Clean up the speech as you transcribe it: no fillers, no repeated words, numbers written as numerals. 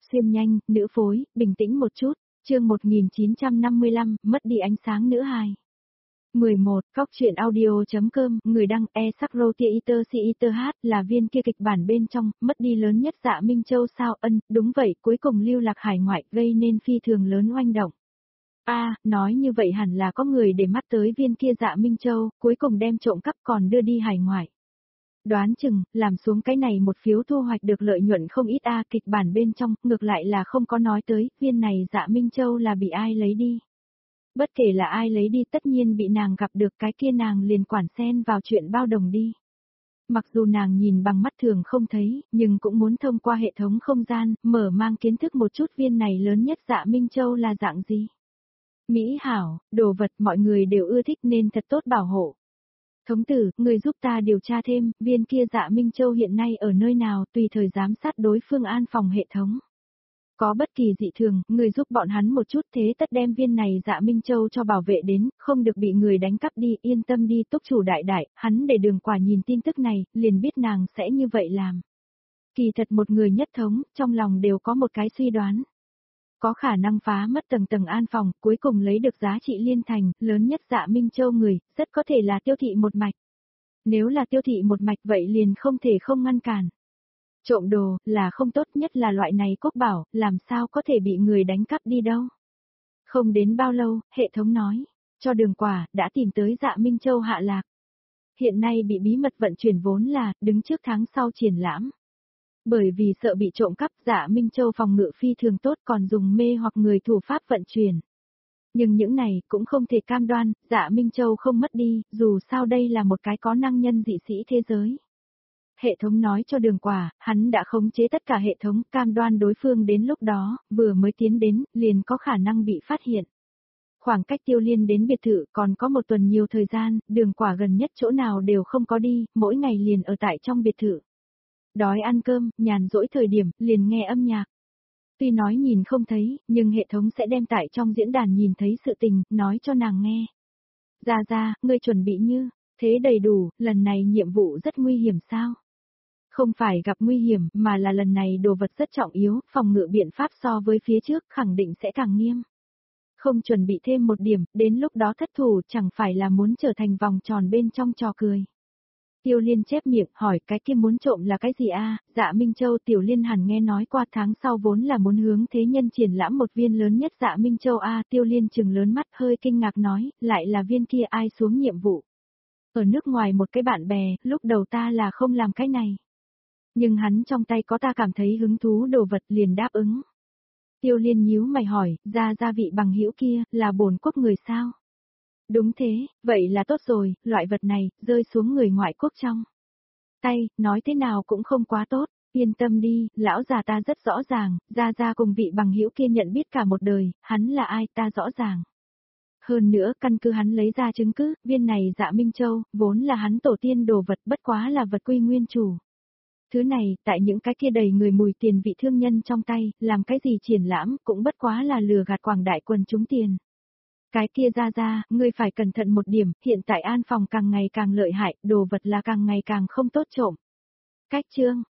Xuyên nhanh, nữ phối, bình tĩnh một chút, chương 1955, mất đi ánh sáng nữ hài. 11. Góc truyện audio.com, người đăng e-sắc-rô-tia-iter-si-iter-hát là viên kia kịch bản bên trong, mất đi lớn nhất Dạ Minh Châu sao ân, đúng vậy, cuối cùng lưu lạc hải ngoại, gây nên phi thường lớn oanh động. Nói như vậy hẳn là có người để mắt tới viên kia Dạ Minh Châu, cuối cùng đem trộm cắp còn đưa đi hải ngoại. Đoán chừng, làm xuống cái này một phiếu thu hoạch được lợi nhuận không ít kịch bản bên trong, ngược lại là không có nói tới, viên này Dạ Minh Châu là bị ai lấy đi. Bất kể là ai lấy đi tất nhiên bị nàng gặp được cái kia nàng liền quản xen vào chuyện bao đồng đi. Mặc dù nàng nhìn bằng mắt thường không thấy, nhưng cũng muốn thông qua hệ thống không gian, mở mang kiến thức một chút viên này lớn nhất Dạ Minh Châu là dạng gì. Mỹ hảo, đồ vật mọi người đều ưa thích nên thật tốt bảo hộ. Thống tử, người giúp ta điều tra thêm, viên kia Dạ Minh Châu hiện nay ở nơi nào tùy thời giám sát đối phương an phòng hệ thống. Có bất kỳ dị thường, người giúp bọn hắn một chút thế tất đem viên này Dạ Minh Châu cho bảo vệ đến, không được bị người đánh cắp đi, yên tâm đi túc chủ đại đại, hắn để Đường Quả nhìn tin tức này, liền biết nàng sẽ như vậy làm. Kỳ thật một người nhất thống, trong lòng đều có một cái suy đoán. Có khả năng phá mất tầng tầng an phòng, cuối cùng lấy được giá trị liên thành, lớn nhất Dạ Minh Châu người, rất có thể là Tiêu Thị một mạch. Nếu là Tiêu Thị một mạch vậy liền không thể không ngăn cản. Trộm đồ, là không tốt nhất là loại này quốc bảo, làm sao có thể bị người đánh cắp đi đâu. Không đến bao lâu, hệ thống nói, cho Đường Quả, đã tìm tới Dạ Minh Châu hạ lạc. Hiện nay bị bí mật vận chuyển vốn là, đứng trước tháng sau triển lãm. Bởi vì sợ bị trộm cắp, Dạ Minh Châu phòng ngự phi thường tốt còn dùng mê hoặc người thủ pháp vận chuyển. Nhưng những này cũng không thể cam đoan, Dạ Minh Châu không mất đi, dù sao đây là một cái có năng nhân dị sĩ thế giới. Hệ thống nói cho Đường Quả, hắn đã khống chế tất cả hệ thống, cam đoan đối phương đến lúc đó, vừa mới tiến đến, liền có khả năng bị phát hiện. Khoảng cách Tiêu Liên đến biệt thự còn có một tuần nhiều thời gian, Đường Quả gần nhất chỗ nào đều không có đi, mỗi ngày liền ở tại trong biệt thự. Đói ăn cơm, nhàn rỗi thời điểm, liền nghe âm nhạc. Tuy nói nhìn không thấy, nhưng hệ thống sẽ đem tại trong diễn đàn nhìn thấy sự tình, nói cho nàng nghe. Ra, ngươi chuẩn bị như, thế đầy đủ, lần này nhiệm vụ rất nguy hiểm sao? Không phải gặp nguy hiểm, mà là lần này đồ vật rất trọng yếu, phòng ngự biện pháp so với phía trước khẳng định sẽ càng nghiêm. Không chuẩn bị thêm một điểm, đến lúc đó thất thủ chẳng phải là muốn trở thành vòng tròn bên trong trò cười. Tiêu Liên chép miệng hỏi cái kia muốn trộm là cái gì Dạ Minh Châu. Tiểu Liên hẳn nghe nói qua tháng sau vốn là muốn hướng thế nhân triển lãm một viên lớn nhất Dạ Minh Châu Tiêu Liên trừng lớn mắt hơi kinh ngạc nói, lại là viên kia ai xuống nhiệm vụ. Ở nước ngoài một cái bạn bè, lúc đầu ta là không làm cái này. Nhưng hắn trong tay có ta cảm thấy hứng thú đồ vật liền đáp ứng. Tiêu Liên nhíu mày hỏi, gia vị bằng hữu kia, là bổn quốc người sao? Đúng thế, vậy là tốt rồi, loại vật này, rơi xuống người ngoại quốc trong tay, nói thế nào cũng không quá tốt, yên tâm đi, lão già ta rất rõ ràng, gia cùng vị bằng hữu kia nhận biết cả một đời, hắn là ai ta rõ ràng. Hơn nữa, căn cứ hắn lấy ra chứng cứ, viên này Dạ Minh Châu, vốn là hắn tổ tiên đồ vật bất quá là vật quy nguyên chủ. Thứ này, tại những cái kia đầy người mùi tiền vị thương nhân trong tay, làm cái gì triển lãm, cũng bất quá là lừa gạt quảng đại quần chúng tiền. Cái kia ra, ngươi phải cẩn thận một điểm, hiện tại an phòng càng ngày càng lợi hại, đồ vật là càng ngày càng không tốt trộm. Cách chương,